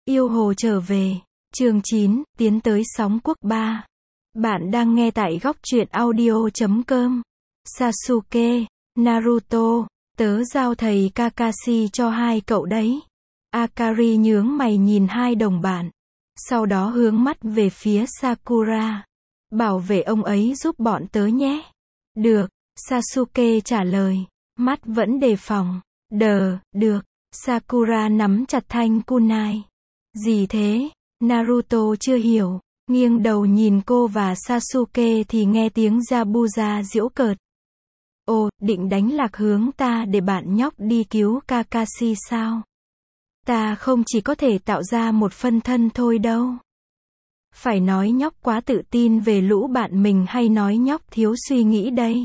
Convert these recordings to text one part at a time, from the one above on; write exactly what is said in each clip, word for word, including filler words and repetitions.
Yêu hồ trở về. Chương chín, tiến tới sóng quốc ba. Bạn đang nghe tại góc truyện audio chấm com. Sasuke, Naruto, tớ giao thầy Kakashi cho hai cậu đấy. Akari nhướng mày nhìn hai đồng bạn. Sau đó hướng mắt về phía Sakura. Bảo vệ ông ấy giúp bọn tớ nhé. Được, Sasuke trả lời. Mắt vẫn đề phòng. Đờ, được. Sakura nắm chặt thanh kunai. Gì thế? Naruto chưa hiểu. Nghiêng đầu nhìn cô và Sasuke thì nghe tiếng Zabuza giễu cợt. Ồ, định đánh lạc hướng ta để bạn nhóc đi cứu Kakashi sao? Ta không chỉ có thể tạo ra một phân thân thôi đâu. Phải nói nhóc quá tự tin về lũ bạn mình hay nói nhóc thiếu suy nghĩ đây?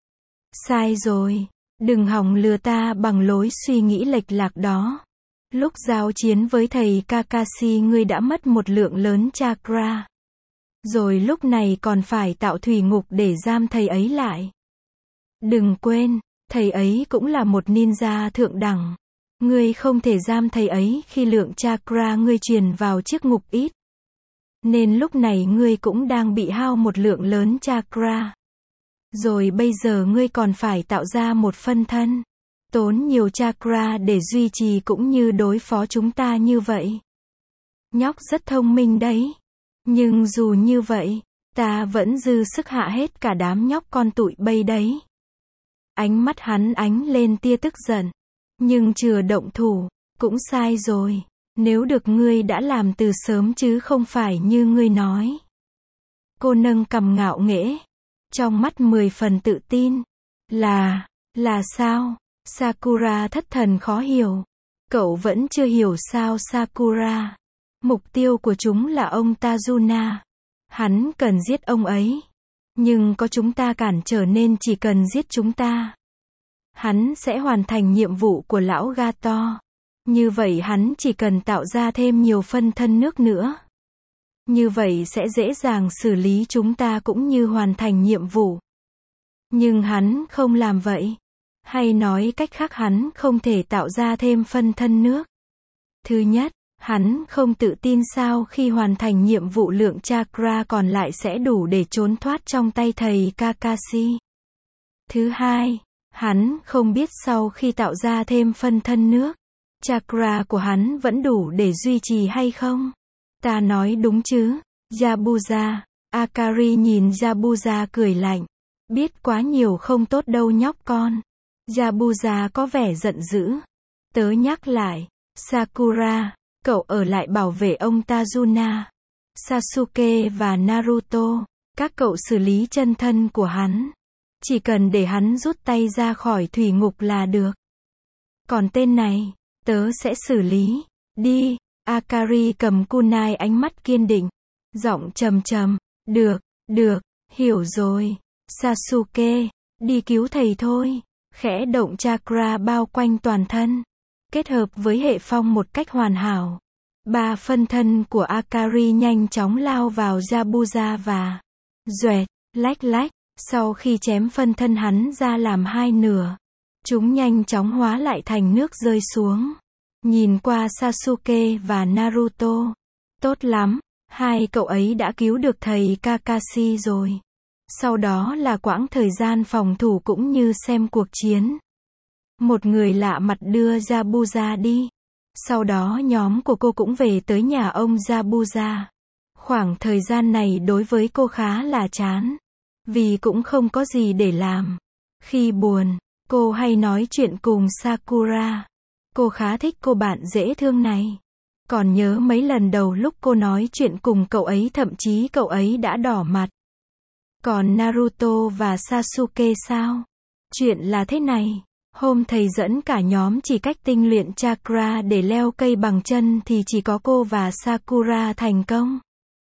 Sai rồi. Đừng hòng lừa ta bằng lối suy nghĩ lệch lạc đó. Lúc giao chiến với thầy Kakashi ngươi đã mất một lượng lớn chakra. Rồi lúc này còn phải tạo thủy ngục để giam thầy ấy lại. Đừng quên, thầy ấy cũng là một ninja thượng đẳng. Ngươi không thể giam thầy ấy khi lượng chakra ngươi truyền vào chiếc ngục ít. Nên lúc này ngươi cũng đang bị hao một lượng lớn chakra. Rồi bây giờ ngươi còn phải tạo ra một phân thân. Tốn nhiều chakra để duy trì cũng như đối phó chúng ta như vậy. Nhóc rất thông minh đấy. Nhưng dù như vậy, ta vẫn dư sức hạ hết cả đám nhóc con tụi bay đấy. Ánh mắt hắn ánh lên tia tức giận. Nhưng chưa động thủ, cũng sai rồi. Nếu được ngươi đã làm từ sớm chứ không phải như ngươi nói. Cô nâng cằm ngạo nghễ. Trong mắt mười phần tự tin. Là, là sao? Sakura thất thần khó hiểu. Cậu vẫn chưa hiểu sao Sakura? Mục tiêu của chúng là ông Tajuna. Hắn cần giết ông ấy. Nhưng có chúng ta cản trở nên chỉ cần giết chúng ta. Hắn sẽ hoàn thành nhiệm vụ của lão Gato. Như vậy hắn chỉ cần tạo ra thêm nhiều phân thân nước nữa. Như vậy sẽ dễ dàng xử lý chúng ta cũng như hoàn thành nhiệm vụ. Nhưng hắn không làm vậy. Hay nói cách khác hắn không thể tạo ra thêm phân thân nước. Thứ nhất, hắn không tự tin sao khi hoàn thành nhiệm vụ lượng chakra còn lại sẽ đủ để trốn thoát trong tay thầy Kakashi. Thứ hai, hắn không biết sau khi tạo ra thêm phân thân nước, chakra của hắn vẫn đủ để duy trì hay không. Ta nói đúng chứ, Zabuza. Akari nhìn Zabuza cười lạnh. Biết quá nhiều không tốt đâu nhóc con. Zabuza có vẻ giận dữ. Tớ nhắc lại, Sakura, cậu ở lại bảo vệ ông Tajuna. Sasuke và Naruto, các cậu xử lý chân thân của hắn. Chỉ cần để hắn rút tay ra khỏi thủy ngục là được. Còn tên này, tớ sẽ xử lý. Đi. Akari cầm kunai ánh mắt kiên định. Giọng trầm trầm. Được, được, hiểu rồi. Sasuke, đi cứu thầy thôi. Khẽ động chakra bao quanh toàn thân. Kết hợp với hệ phong một cách hoàn hảo. Ba phân thân của Akari nhanh chóng lao vào Zabuza và duệt, lách lách. Sau khi chém phân thân hắn ra làm hai nửa, chúng nhanh chóng hóa lại thành nước rơi xuống. Nhìn qua Sasuke và Naruto. Tốt lắm, hai cậu ấy đã cứu được thầy Kakashi rồi. Sau đó là quãng thời gian phòng thủ cũng như xem cuộc chiến. Một người lạ mặt đưa Zabuza đi. Sau đó nhóm của cô cũng về tới nhà ông Zabuza. Khoảng thời gian này đối với cô khá là chán. Vì cũng không có gì để làm. Khi buồn, cô hay nói chuyện cùng Sakura. Cô khá thích cô bạn dễ thương này. Còn nhớ mấy lần đầu lúc cô nói chuyện cùng cậu ấy thậm chí cậu ấy đã đỏ mặt. Còn Naruto và Sasuke sao? Chuyện là thế này. Hôm thầy dẫn cả nhóm chỉ cách tinh luyện chakra để leo cây bằng chân thì chỉ có cô và Sakura thành công.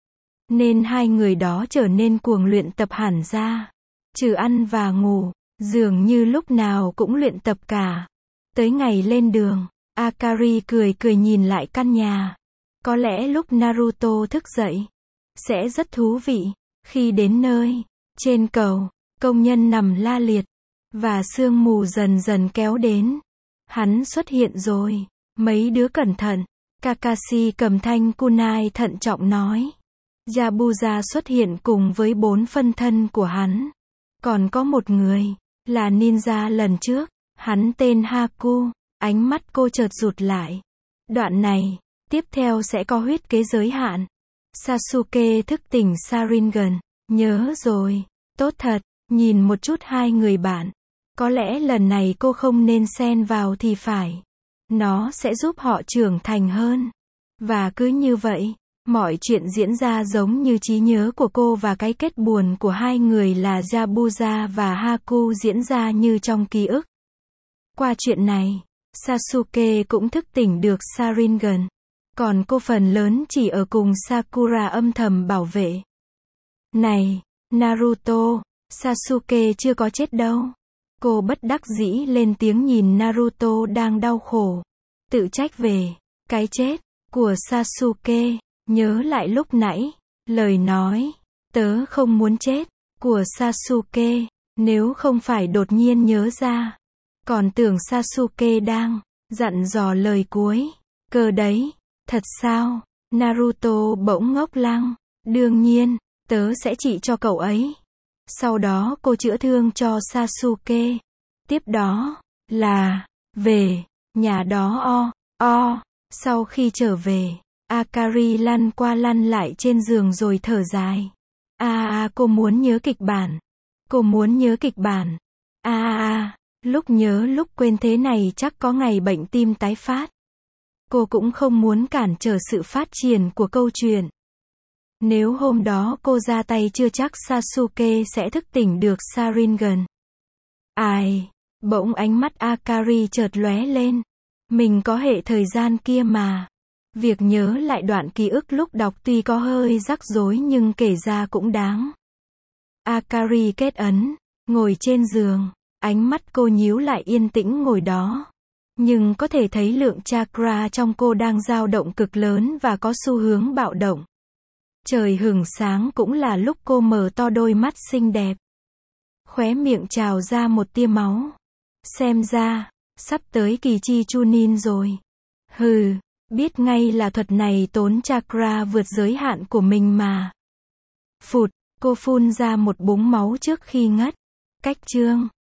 Nên hai người đó trở nên cuồng luyện tập hẳn ra. Trừ ăn và ngủ, dường như lúc nào cũng luyện tập cả. Tới ngày lên đường, Akari cười cười nhìn lại căn nhà. Có lẽ lúc Naruto thức dậy, sẽ rất thú vị. Khi đến nơi, trên cầu, công nhân nằm la liệt, và sương mù dần dần kéo đến. Hắn xuất hiện rồi, mấy đứa cẩn thận. Kakashi cầm thanh kunai thận trọng nói. Yabuza xuất hiện cùng với bốn phân thân của hắn. Còn có một người, là ninja lần trước, hắn tên Haku. Ánh mắt cô chợt rụt lại. Đoạn này, tiếp theo sẽ có huyết kế giới hạn. Sasuke thức tỉnh Sharingan. Nhớ rồi, tốt thật, nhìn một chút hai người bạn. Có lẽ lần này cô không nên xen vào thì phải. Nó sẽ giúp họ trưởng thành hơn. Và cứ như vậy, mọi chuyện diễn ra giống như trí nhớ của cô và cái kết buồn của hai người là Yabuza và Haku diễn ra như trong ký ức. Qua chuyện này, Sasuke cũng thức tỉnh được Sharingan. Còn cô phần lớn chỉ ở cùng Sakura âm thầm bảo vệ. Này, Naruto, Sasuke chưa có chết đâu. Cô bất đắc dĩ lên tiếng nhìn Naruto đang đau khổ. Tự trách về cái chết của Sasuke. Nhớ lại lúc nãy, lời nói, tớ không muốn chết, của Sasuke. Nếu không phải đột nhiên nhớ ra. Còn tưởng Sasuke đang dặn dò lời cuối. Cơ đấy, thật sao? Naruto bỗng ngốc lăng. Đương nhiên, tớ sẽ trị cho cậu ấy. Sau đó cô chữa thương cho Sasuke. Tiếp đó, là, về, nhà đó o, o. Sau khi trở về, Akari lăn qua lăn lại trên giường rồi thở dài. À à cô muốn nhớ kịch bản. Cô muốn nhớ kịch bản. À à à, lúc nhớ lúc quên thế này chắc có ngày bệnh tim tái phát. Cô cũng không muốn cản trở sự phát triển của câu chuyện. Nếu hôm đó cô ra tay chưa chắc Sasuke sẽ thức tỉnh được Sharingan. Ai, bỗng ánh mắt Akari chợt lóe lên. Mình có hệ thời gian kia mà. Việc nhớ lại đoạn ký ức lúc đọc tuy có hơi rắc rối nhưng kể ra cũng đáng. Akari kết ấn, ngồi trên giường, ánh mắt cô nhíu lại yên tĩnh ngồi đó. Nhưng có thể thấy lượng chakra trong cô đang dao động cực lớn và có xu hướng bạo động. Trời hửng sáng cũng là lúc cô mở to đôi mắt xinh đẹp. Khóe miệng trào ra một tia máu. Xem ra, sắp tới kỳ chi chunin rồi. Hừ, biết ngay là thuật này tốn chakra vượt giới hạn của mình mà. Phụt, cô phun ra một búng máu trước khi ngất. Cách chương